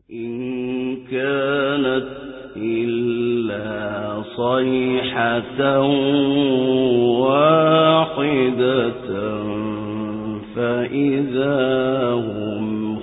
إن كانت إلا صيحة واحدة فإذا هم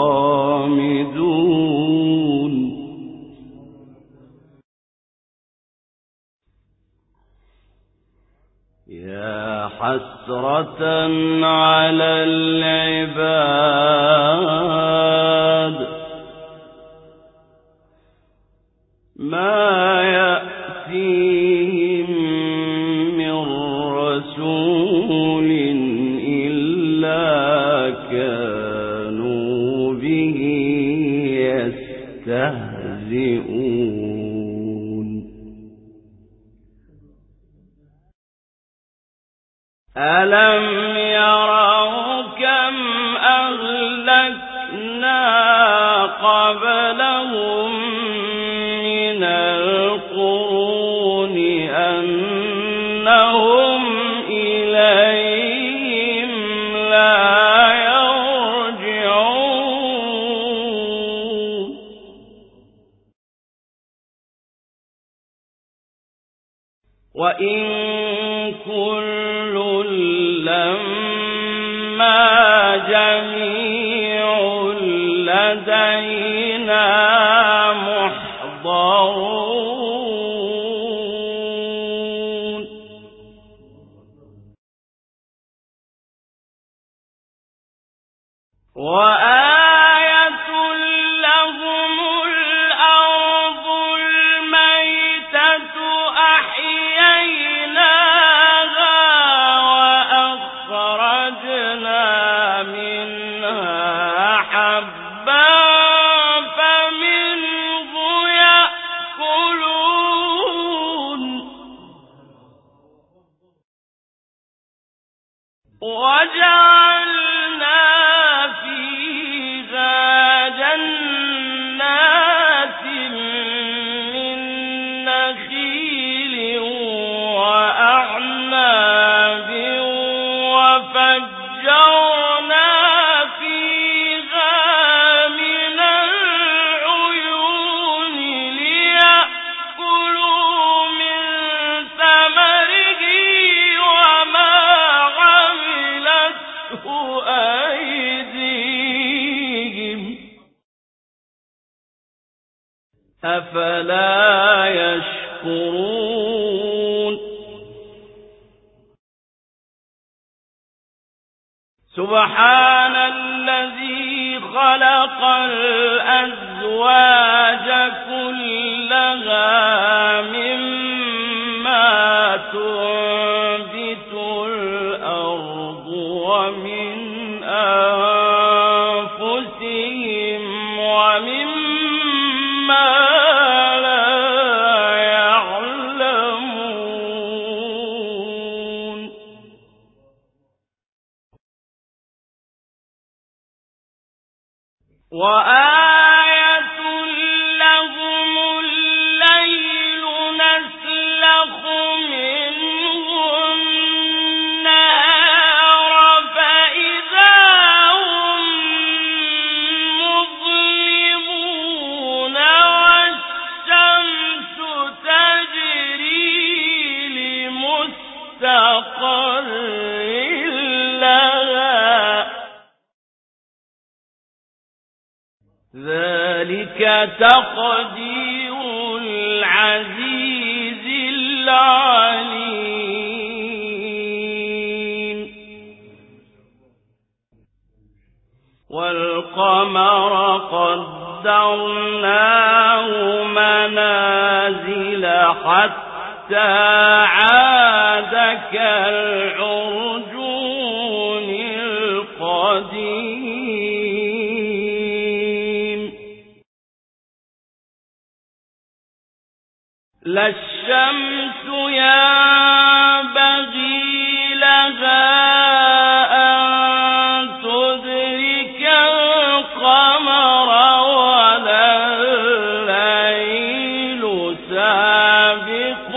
خامدون يا حسرة على العباد ما يأتيهم من رسول إلا كانوا به يستهزئون ألم يروا كم أهلكنا قبلهم من القرون أنهم إليهم لا يرجعون وإن كل لما جميع لدينا محضرون وآية لهم الأرض الميتة أحييناها وأخرجنا منها حبا فمنه يأكلون وجعلنا فيها جنات من نخيل وأعناب وفجرنا فيها من العيون ليأكلوا من ثمره وما عملته أيديهم أفلا يشكرون سبحان الذي خلق الأزواج كلها مما تنبت الأرض ومن أنفسهم ومما لا يعلمون وآية لهم الليل نسلخ منه النهار فإذا هم مظلمون والشمس تجري لمستقر لها ذلك تقدير العزيز العليم والقمر قدرناه منازل حتى عاد كالعرجون القديم لا الشمس ينبغي لها أن تدرك القمر ولا الليل سابق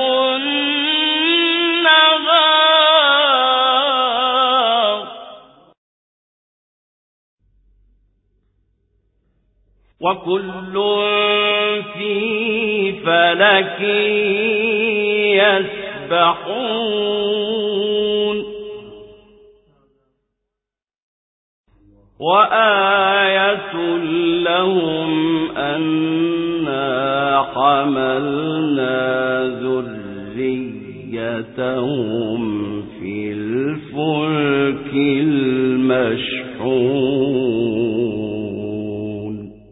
النهار وكل في فلك يسبحون وآية لهم أنا حملنا ذريتهم في الفلك المشحون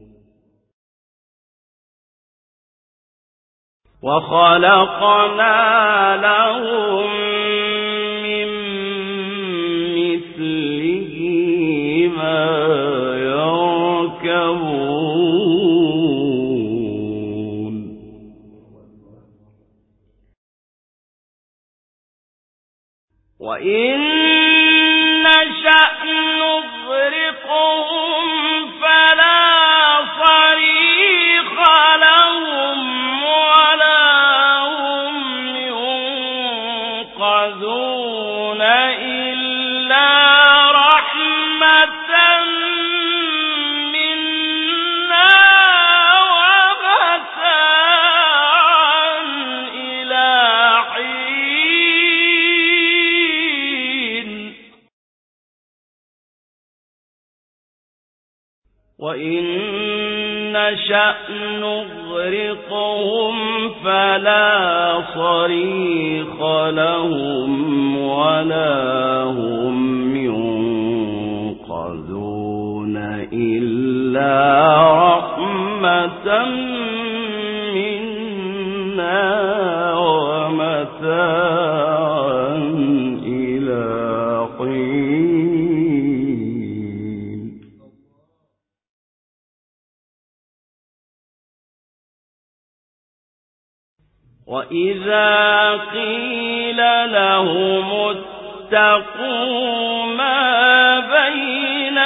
وخلقنا لهم من مثله ما يركبون وإن نشأ نغرقهم فلا صريخ لهم ينقذون إلا رحمة منا ومتاعا إلى حين وإن نشأ نغرقهم فلا صريخ لهم ولا هم ينقذون إلا رحمة منا ومتاعا إلى حين وإذا قيل لهم اتقوا ما بين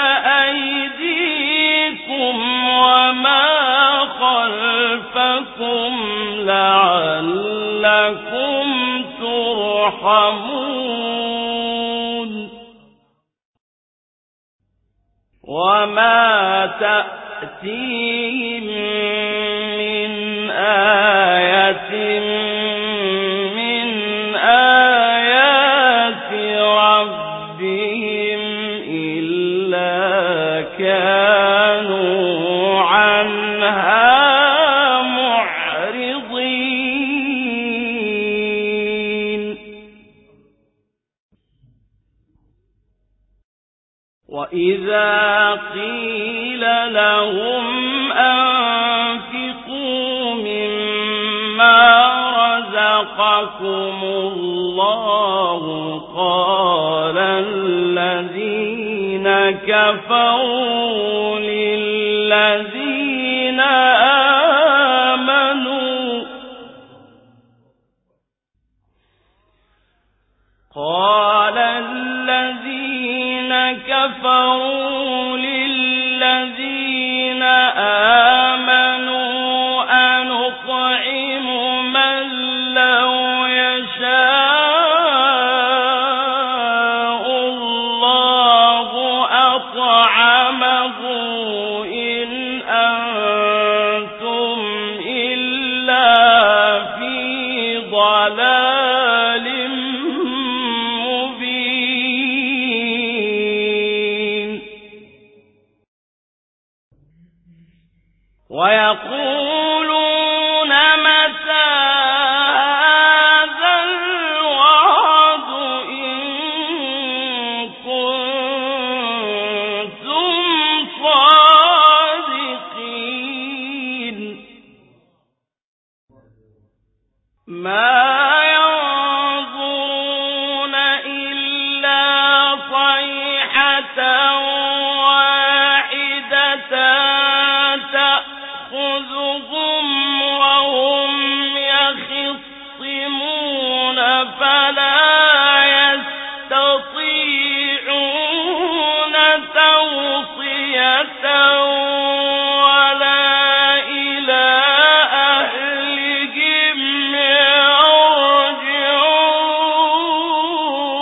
أيديكم وما خلفكم لعلكم ترحمون وما تأتيهم من آية من آيات ربهم إلا كانوا عنها معرضين وإذا قيل لهم أنفقوا مما رزقكم الله قال الذين كفروا للذين آمنوا أنطعم من لو يشاء الله أطعمه إن أنتم إلا في ضلال مبين ويقولون متى هذا الوعد إن كنتم صادقين ما ينظرون إلا صيحة واحدة تأخذهم وهم يخصمون فلا يستطيعون توصية ولا إلى أهلهم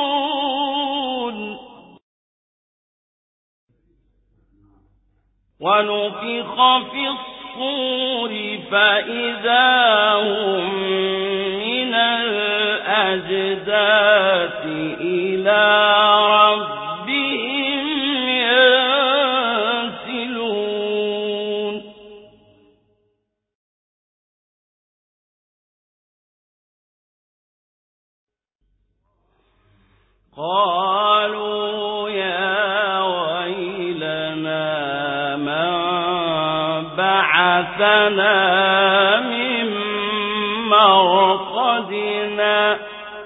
يرجعون ونفخ في الصور فإذا هم من الأجداث إلى ربهم ينسلون قالوا يا ويلنا من بعثنا من مرقدنا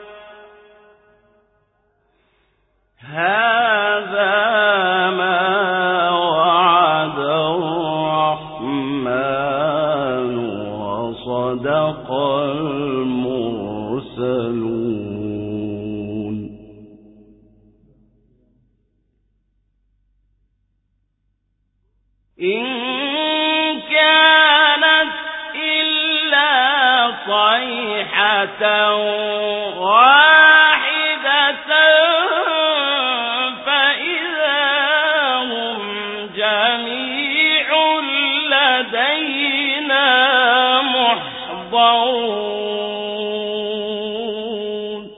هذا ما وعد الرحمن وصدق المرسلون إن كانت إلا صيحة